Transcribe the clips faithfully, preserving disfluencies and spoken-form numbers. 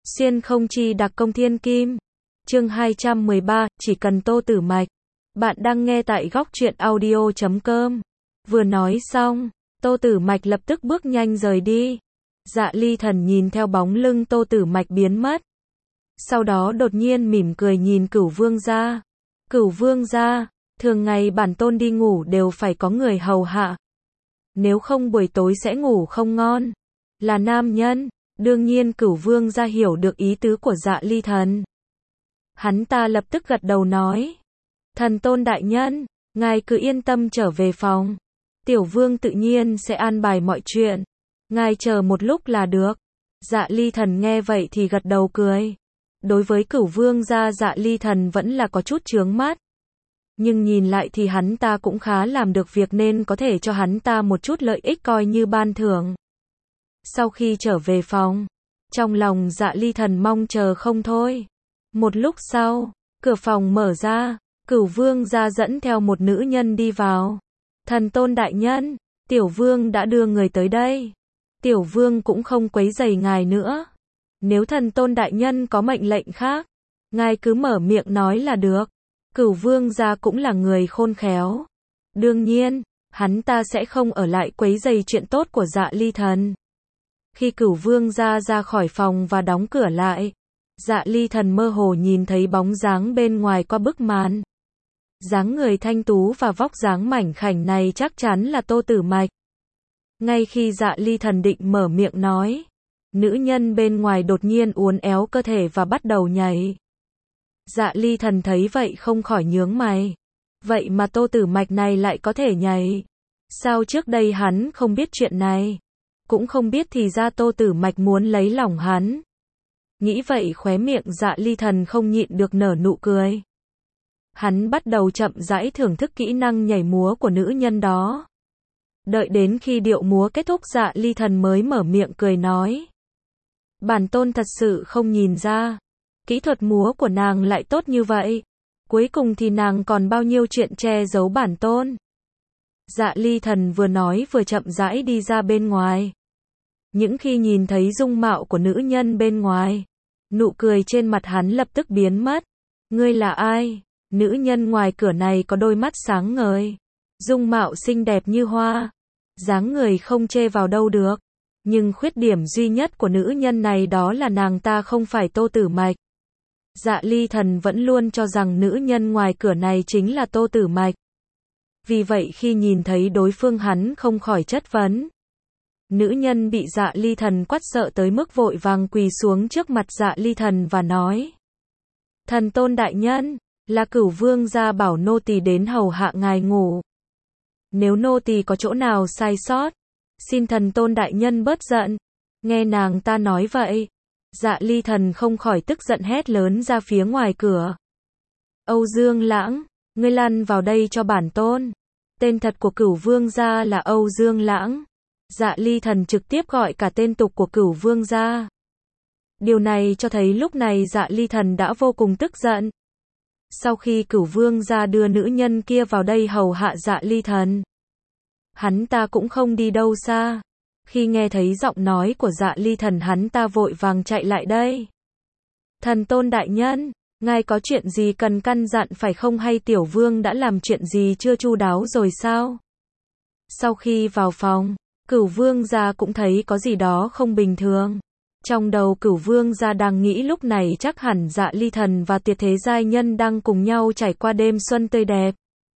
Xuyên không chi đặc công thiên kim. Chương hai trăm mười ba, chỉ cần Tô Tử Mạch. Bạn đang nghe tại góc truyện audio chấm com. Vừa nói xong, Tô Tử Mạch lập tức bước nhanh rời đi. Dạ Ly Thần nhìn theo bóng lưng Tô Tử Mạch biến mất. Sau đó đột nhiên mỉm cười nhìn Cửu Vương gia. Cửu Vương gia, thường ngày bản tôn đi ngủ đều phải có người hầu hạ. Nếu không buổi tối sẽ ngủ không ngon. Là nam nhân, đương nhiên Cửu Vương gia hiểu được ý tứ của Dạ Ly Thần. Hắn ta lập tức gật đầu nói. Thần tôn đại nhân, ngài cứ yên tâm trở về phòng. Tiểu Vương tự nhiên sẽ an bài mọi chuyện. Ngài chờ một lúc là được. Dạ Ly Thần nghe vậy thì gật đầu cười. Đối với Cửu Vương gia Dạ Ly Thần vẫn là có chút chướng mắt. Nhưng nhìn lại thì hắn ta cũng khá làm được việc nên có thể cho hắn ta một chút lợi ích coi như ban thưởng. Sau khi trở về phòng, trong lòng Dạ Ly Thần mong chờ không thôi. Một lúc sau, cửa phòng mở ra, Cửu Vương gia dẫn theo một nữ nhân đi vào. Thần tôn đại nhân, Tiểu Vương đã đưa người tới đây. Tiểu Vương cũng không quấy rầy ngài nữa. Nếu thần tôn đại nhân có mệnh lệnh khác, ngài cứ mở miệng nói là được. Cửu Vương gia cũng là người khôn khéo. Đương nhiên, hắn ta sẽ không ở lại quấy rầy chuyện tốt của Dạ Ly Thần. Khi Cửu Vương gia ra khỏi phòng và đóng cửa lại, Dạ Ly Thần mơ hồ nhìn thấy bóng dáng bên ngoài qua bức màn. Dáng người thanh tú và vóc dáng mảnh khảnh này chắc chắn là Tô Tử Mạch. Ngay khi Dạ Ly Thần định mở miệng nói, nữ nhân bên ngoài đột nhiên uốn éo cơ thể và bắt đầu nhảy. Dạ Ly Thần thấy vậy không khỏi nhướng mày. Vậy mà Tô Tử Mạch này lại có thể nhảy. Sao trước đây hắn không biết chuyện này? Cũng không biết thì ra Tô Tử Mạch muốn lấy lòng hắn. Nghĩ vậy khóe miệng Dạ Ly Thần không nhịn được nở nụ cười. Hắn bắt đầu chậm rãi thưởng thức kỹ năng nhảy múa của nữ nhân đó. Đợi đến khi điệu múa kết thúc Dạ Ly Thần mới mở miệng cười nói. Bản tôn thật sự không nhìn ra. Kỹ thuật múa của nàng lại tốt như vậy. Cuối cùng thì nàng còn bao nhiêu chuyện che giấu bản tôn. Dạ Ly Thần vừa nói vừa chậm rãi đi ra bên ngoài. Những khi nhìn thấy dung mạo của nữ nhân bên ngoài, nụ cười trên mặt hắn lập tức biến mất. Ngươi là ai? Nữ nhân ngoài cửa này có đôi mắt sáng ngời, dung mạo xinh đẹp như hoa, dáng người không chê vào đâu được. Nhưng khuyết điểm duy nhất của nữ nhân này đó là nàng ta không phải Tô Tử Mạch. Dạ Ly Thần vẫn luôn cho rằng nữ nhân ngoài cửa này chính là Tô Tử Mạch. Vì vậy khi nhìn thấy đối phương hắn không khỏi chất vấn. Nữ nhân bị Dạ Ly Thần quát sợ tới mức vội vàng quỳ xuống trước mặt Dạ Ly Thần và nói. Thần tôn đại nhân, là Cửu Vương gia bảo nô tỳ đến hầu hạ ngài ngủ. Nếu nô tỳ có chỗ nào sai sót, xin thần tôn đại nhân bớt giận. Nghe nàng ta nói vậy, Dạ Ly Thần không khỏi tức giận hét lớn ra phía ngoài cửa. Âu Dương Lãng, ngươi lăn vào đây cho bản tôn. Tên thật của Cửu Vương gia là Âu Dương Lãng. Dạ Ly Thần trực tiếp gọi cả tên tục của Cửu Vương gia. Điều này cho thấy lúc này Dạ Ly Thần đã vô cùng tức giận. Sau khi Cửu Vương gia đưa nữ nhân kia vào đây hầu hạ Dạ Ly Thần, hắn ta cũng không đi đâu xa. Khi nghe thấy giọng nói của Dạ Ly Thần hắn ta vội vàng chạy lại đây. Thần tôn đại nhân, ngài có chuyện gì cần căn dặn phải không, hay Tiểu Vương đã làm chuyện gì chưa chu đáo rồi sao? Sau khi vào phòng, Cửu Vương gia cũng thấy có gì đó không bình thường. Trong đầu Cửu Vương gia đang nghĩ lúc này chắc hẳn Dạ Ly Thần và Tuyệt Thế giai nhân đang cùng nhau trải qua đêm xuân tươi đẹp.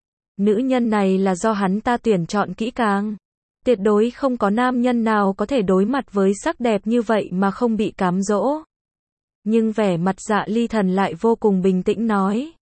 Nữ nhân này là do hắn ta tuyển chọn kỹ càng. Tuyệt đối không có nam nhân nào có thể đối mặt với sắc đẹp như vậy mà không bị cám dỗ. Nhưng vẻ mặt Dạ Ly Thần lại vô cùng bình tĩnh nói.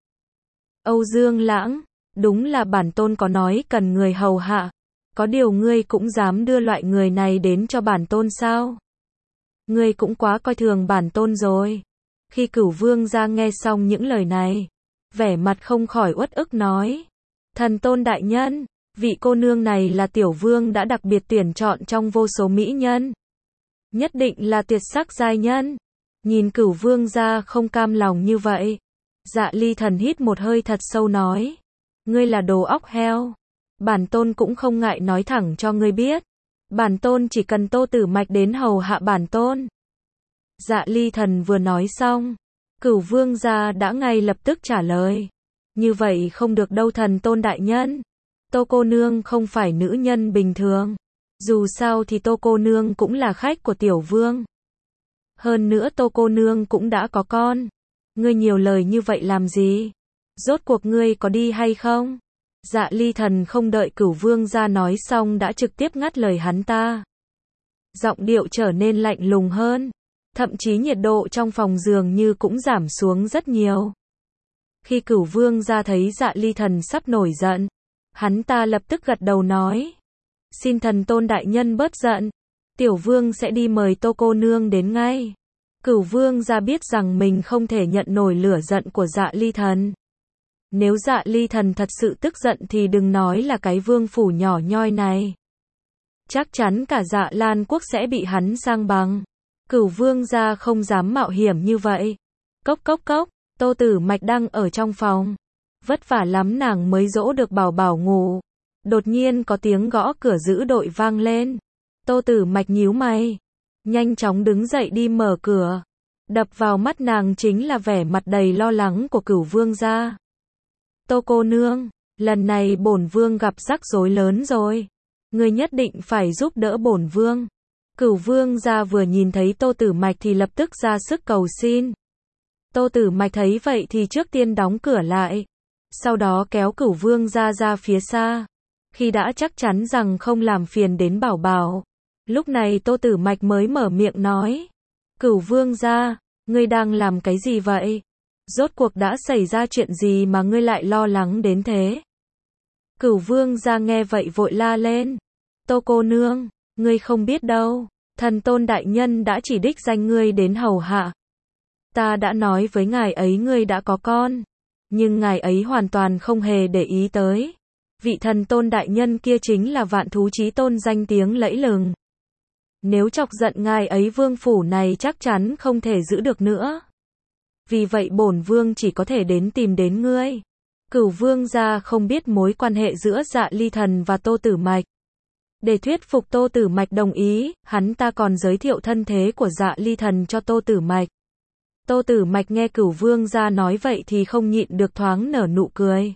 Âu Dương Lãng, đúng là bản tôn có nói cần người hầu hạ. Có điều ngươi cũng dám đưa loại người này đến cho bản tôn sao? Ngươi cũng quá coi thường bản tôn rồi. Khi Cửu Vương gia nghe xong những lời này, vẻ mặt không khỏi uất ức nói. Thần tôn đại nhân, vị cô nương này là Tiểu Vương đã đặc biệt tuyển chọn trong vô số mỹ nhân. Nhất định là tuyệt sắc giai nhân. Nhìn Cửu Vương gia không cam lòng như vậy, Dạ Ly Thần hít một hơi thật sâu nói. Ngươi là đồ óc heo. Bản tôn cũng không ngại nói thẳng cho ngươi biết. Bản tôn chỉ cần Tô Tử Mạch đến hầu hạ bản tôn. Dạ Ly Thần vừa nói xong, Cửu Vương gia đã ngay lập tức trả lời. Như vậy không được đâu thần tôn đại nhân. Tô cô nương không phải nữ nhân bình thường. Dù sao thì Tô cô nương cũng là khách của tiểu vương. Hơn nữa Tô cô nương cũng đã có con. Ngươi nhiều lời như vậy làm gì? Rốt cuộc ngươi có đi hay không? Dạ Ly Thần không đợi Cửu Vương gia nói xong đã trực tiếp ngắt lời hắn ta. Giọng điệu trở nên lạnh lùng hơn. Thậm chí nhiệt độ trong phòng dường như cũng giảm xuống rất nhiều. Khi Cửu Vương gia thấy Dạ Ly Thần sắp nổi giận, hắn ta lập tức gật đầu nói. Xin thần tôn đại nhân bớt giận. Tiểu vương sẽ đi mời Tô cô nương đến ngay. Cửu Vương gia biết rằng mình không thể nhận nổi lửa giận của Dạ Ly Thần. Nếu Dạ Ly Thần thật sự tức giận thì đừng nói là cái vương phủ nhỏ nhoi này. Chắc chắn cả Dạ Lan quốc sẽ bị hắn sang bằng. Cửu Vương gia không dám mạo hiểm như vậy. Cốc cốc cốc, Tô Tử Mạch đang ở trong phòng. Vất vả lắm nàng mới dỗ được Bảo Bảo ngủ. Đột nhiên có tiếng gõ cửa giữ đội vang lên. Tô Tử Mạch nhíu mày, nhanh chóng đứng dậy đi mở cửa. Đập vào mắt nàng chính là vẻ mặt đầy lo lắng của Cửu Vương gia. Tô cô nương, lần này bổn vương gặp rắc rối lớn rồi. Ngươi nhất định phải giúp đỡ bổn vương. Cửu Vương gia vừa nhìn thấy Tô Tử Mạch thì lập tức ra sức cầu xin. Tô Tử Mạch thấy vậy thì trước tiên đóng cửa lại. Sau đó kéo Cửu Vương gia ra phía xa. Khi đã chắc chắn rằng không làm phiền đến Bảo Bảo, lúc này Tô Tử Mạch mới mở miệng nói. Cửu Vương gia, ngươi đang làm cái gì vậy? Rốt cuộc đã xảy ra chuyện gì mà ngươi lại lo lắng đến thế? Cửu Vương gia nghe vậy vội la lên. Tô cô nương, ngươi không biết đâu, thần tôn đại nhân đã chỉ đích danh ngươi đến hầu hạ. Ta đã nói với ngài ấy ngươi đã có con, nhưng ngài ấy hoàn toàn không hề để ý tới. Vị thần tôn đại nhân kia chính là Vạn Thú Chí Tôn danh tiếng lẫy lừng. Nếu chọc giận ngài ấy vương phủ này chắc chắn không thể giữ được nữa. Vì vậy bổn vương chỉ có thể đến tìm đến ngươi. Cửu Vương gia không biết mối quan hệ giữa Dạ Ly Thần và Tô Tử Mạch. Để thuyết phục Tô Tử Mạch đồng ý, hắn ta còn giới thiệu thân thế của Dạ Ly Thần cho Tô Tử Mạch. Tô Tử Mạch nghe Cửu Vương gia nói vậy thì không nhịn được thoáng nở nụ cười.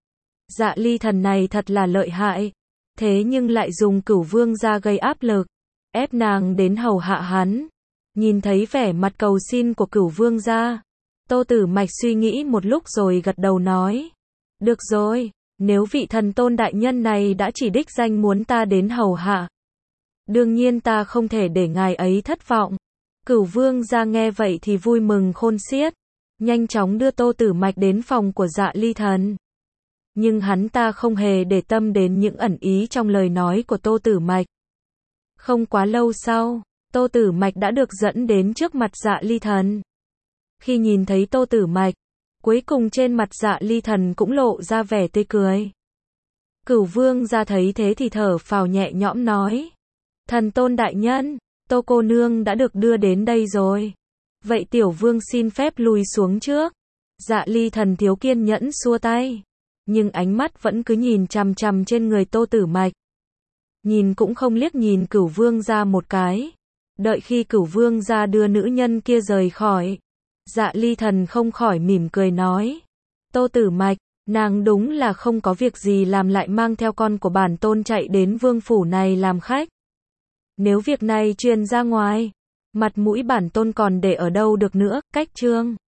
Dạ Ly Thần này thật là lợi hại, thế nhưng lại dùng Cửu Vương gia gây áp lực, ép nàng đến hầu hạ hắn. Nhìn thấy vẻ mặt cầu xin của Cửu Vương gia, Tô Tử Mạch suy nghĩ một lúc rồi gật đầu nói. Được rồi, nếu vị thần tôn đại nhân này đã chỉ đích danh muốn ta đến hầu hạ, đương nhiên ta không thể để ngài ấy thất vọng. Cửu Vương gia nghe vậy thì vui mừng khôn xiết, nhanh chóng đưa Tô Tử Mạch đến phòng của Dạ Ly Thần. Nhưng hắn ta không hề để tâm đến những ẩn ý trong lời nói của Tô Tử Mạch. Không quá lâu sau, Tô Tử Mạch đã được dẫn đến trước mặt Dạ Ly Thần. Khi nhìn thấy Tô Tử Mạch, cuối cùng trên mặt Dạ Ly Thần cũng lộ ra vẻ tươi cười. Cửu Vương gia thấy thế thì thở phào nhẹ nhõm nói. Thần tôn đại nhân, Tô cô nương đã được đưa đến đây rồi. Vậy tiểu vương xin phép lùi xuống trước. Dạ Ly Thần thiếu kiên nhẫn xua tay. Nhưng ánh mắt vẫn cứ nhìn chằm chằm trên người Tô Tử Mạch. Nhìn cũng không liếc nhìn Cửu Vương gia một cái. Đợi khi Cửu Vương gia đưa nữ nhân kia rời khỏi, Dạ Ly Thần không khỏi mỉm cười nói. Tô Tử Mạch, nàng đúng là không có việc gì làm lại mang theo con của bản tôn chạy đến vương phủ này làm khách. Nếu việc này truyền ra ngoài, mặt mũi bản tôn còn để ở đâu được nữa, cách chương.